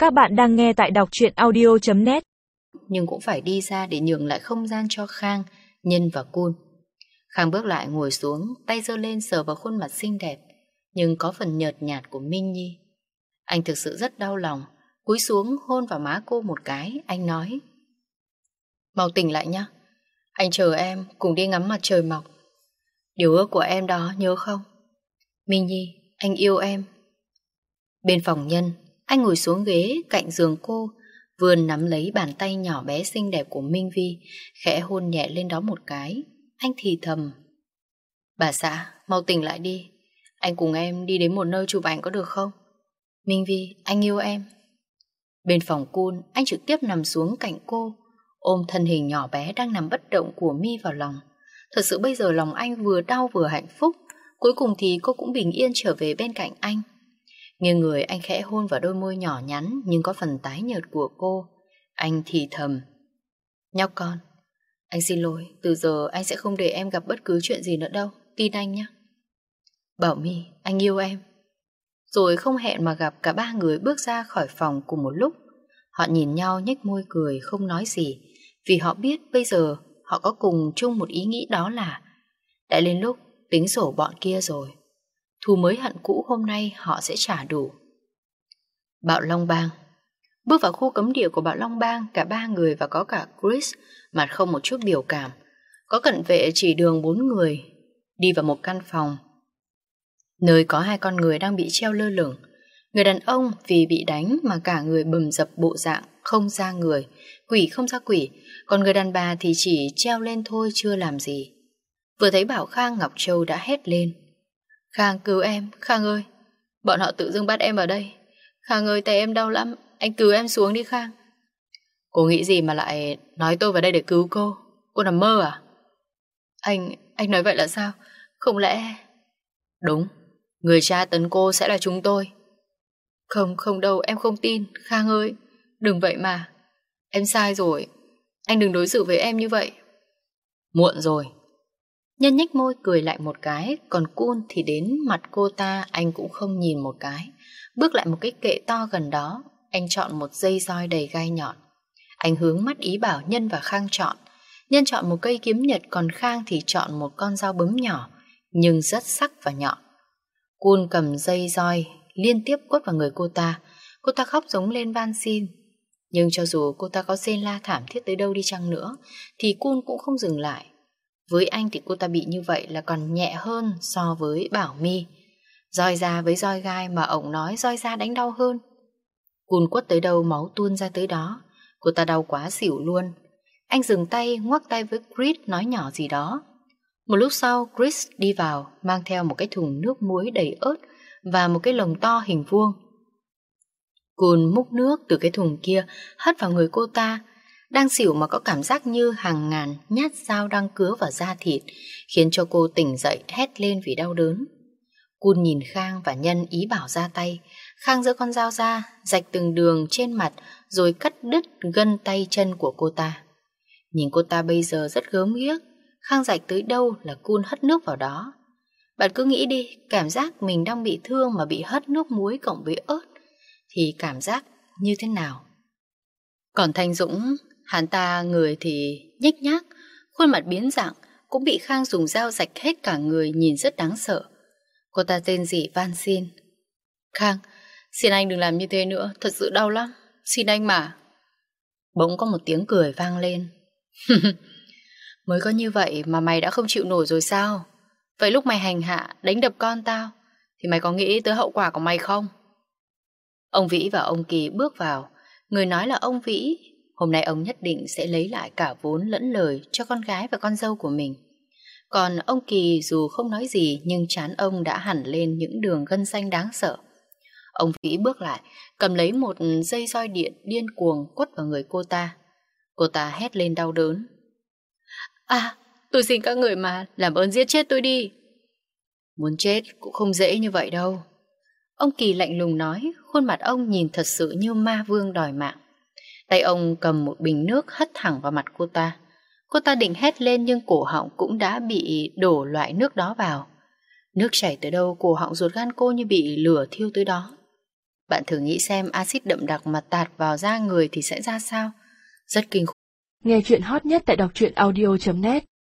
Các bạn đang nghe tại đọc truyện audio.net. Nhưng cũng phải đi ra để nhường lại không gian cho Khang, Nhân và Cun. Khang bước lại ngồi xuống, tay giơ lên sờ vào khuôn mặt xinh đẹp nhưng có phần nhợt nhạt của Minh Nhi. Anh thực sự rất đau lòng, cúi xuống hôn vào má cô một cái. Anh nói: mau tỉnh lại nhé, anh chờ em cùng đi ngắm mặt trời mọc. Điều ước của em đó nhớ không? Minh Nhi, anh yêu em. Bên phòng Nhân, anh ngồi xuống ghế cạnh giường cô, vươn nắm lấy bàn tay nhỏ bé xinh đẹp của Minh Vi, khẽ hôn nhẹ lên đó một cái. Anh thì thầm: bà xã, mau tỉnh lại đi, anh cùng em đi đến một nơi chụp ảnh có được không? Minh Vi, anh yêu em. Bên phòng Cun, anh trực tiếp nằm xuống cạnh cô, ôm thân hình nhỏ bé đang nằm bất động của My vào lòng. Thật sự bây giờ lòng anh vừa đau vừa hạnh phúc. Cuối cùng thì cô cũng bình yên trở về bên cạnh anh. Nghiêng người, anh khẽ hôn vào đôi môi nhỏ nhắn nhưng có phần tái nhợt của cô. Anh thì thầm: nhóc con, anh xin lỗi, từ giờ anh sẽ không để em gặp bất cứ chuyện gì nữa đâu, tin anh nhé. Bảo My, anh yêu em. Rồi không hẹn mà gặp, cả ba người bước ra khỏi phòng cùng một lúc. Họ nhìn nhau nhếch môi cười không nói gì, vì họ biết bây giờ họ có cùng chung một ý nghĩ, đó là đã lên lúc tính sổ bọn kia rồi. Thù mới hận cũ hôm nay họ sẽ trả đủ. Bạo Long Bang. Bước vào khu cấm địa của Bạo Long Bang, cả ba người và có cả Chris, mặt không một chút biểu cảm. Có cận vệ chỉ đường 4 người đi vào một căn phòng, nơi có 2 con người đang bị treo lơ lửng. Người đàn ông vì bị đánh mà cả người bầm dập bộ dạng, không ra người, quỷ không ra quỷ. Còn người đàn bà thì chỉ treo lên thôi, chưa làm gì. Vừa thấy Bảo Khang, Ngọc Châu đã hét lên: Khang cứu em, Khang ơi, bọn họ tự dưng bắt em ở đây. Khang ơi, tay em đau lắm, anh cứu em xuống đi Khang. Cô nghĩ gì mà lại nói tôi vào đây để cứu cô? Cô nằm mơ à? Anh nói vậy là sao? Không lẽ... Đúng, người tra tấn cô sẽ là chúng tôi. Không đâu, em không tin. Khang ơi, đừng vậy mà. Em sai rồi, anh đừng đối xử với em như vậy. Muộn rồi. Nhân nhếch môi cười lại một cái. Còn Cun thì đến mặt cô ta anh cũng không nhìn một cái. Bước lại một cái kệ to gần đó. Anh chọn một dây roi đầy gai nhọn. Anh hướng mắt ý bảo Nhân và Khang chọn. Nhân chọn một cây kiếm nhật, còn Khang thì chọn một con dao bấm nhỏ nhưng rất sắc và nhọn. Cun cầm dây roi liên tiếp quất vào người cô ta. Cô ta khóc giống lên van xin. Nhưng cho dù cô ta có rên la thảm thiết tới đâu đi chăng nữa thì Cun cũng không dừng lại. Với anh thì cô ta bị như vậy là còn nhẹ hơn so với Bảo My. Roi ra với roi gai mà ổng nói roi ra đánh đau hơn. Cun quất tới đâu máu tuôn ra tới đó. Cô ta đau quá xỉu luôn. Anh dừng tay, ngoắc tay với Chris nói nhỏ gì đó. Một lúc sau Chris đi vào, mang theo một cái thùng nước muối đầy ớt và một cái lồng to hình vuông. Cun múc nước từ cái thùng kia hất vào người cô ta. Đang xỉu mà có cảm giác như hàng ngàn nhát dao đang cứa vào da thịt, khiến cho cô tỉnh dậy hét lên vì đau đớn. Cun nhìn Khang và Nhân ý bảo ra tay. Khang giơ con dao ra, rạch từng đường trên mặt rồi cắt đứt gân tay chân của cô ta. Nhìn cô ta bây giờ rất gớm ghiếc. Khang rạch tới đâu là Cun hất nước vào đó. Bạn cứ nghĩ đi, cảm giác mình đang bị thương mà bị hất nước muối cộng với ớt thì cảm giác như thế nào? Còn Thanh Dũng, hắn ta người thì nhếch nhác, khuôn mặt biến dạng, cũng bị Khang dùng dao rạch hết cả người, nhìn rất đáng sợ. Cô ta tên gì van xin: Khang, xin anh đừng làm như thế nữa, thật sự đau lắm, xin anh mà. Bỗng có một tiếng cười vang lên. Mới có như vậy mà mày đã không chịu nổi rồi sao? Vậy lúc mày hành hạ, đánh đập con tao thì mày có nghĩ tới hậu quả của mày không? Ông Vĩ và ông Kỳ bước vào. Người nói là ông Vĩ. Hôm nay ông nhất định sẽ lấy lại cả vốn lẫn lời cho con gái và con dâu của mình. Còn ông Kỳ dù không nói gì nhưng trán ông đã hẳn lên những đường gân xanh đáng sợ. Ông Vĩ bước lại, cầm lấy một dây roi điện điên cuồng quất vào người cô ta. Cô ta hét lên đau đớn: À, tôi xin các người mà, làm ơn giết chết tôi đi. Muốn chết cũng không dễ như vậy đâu. Ông Kỳ lạnh lùng nói, khuôn mặt ông nhìn thật sự như ma vương đòi mạng. Tay ông cầm một bình nước hất thẳng vào mặt cô ta. Cô ta định hét lên nhưng cổ họng cũng đã bị đổ loại nước đó vào. Nước chảy tới đâu cổ họng ruột gan cô như bị lửa thiêu tới đó. Bạn thử nghĩ xem axit đậm đặc mà tạt vào da người thì sẽ ra sao? Rất kinh khủng. Nghe chuyện hot nhất tại đọc truyện audio.net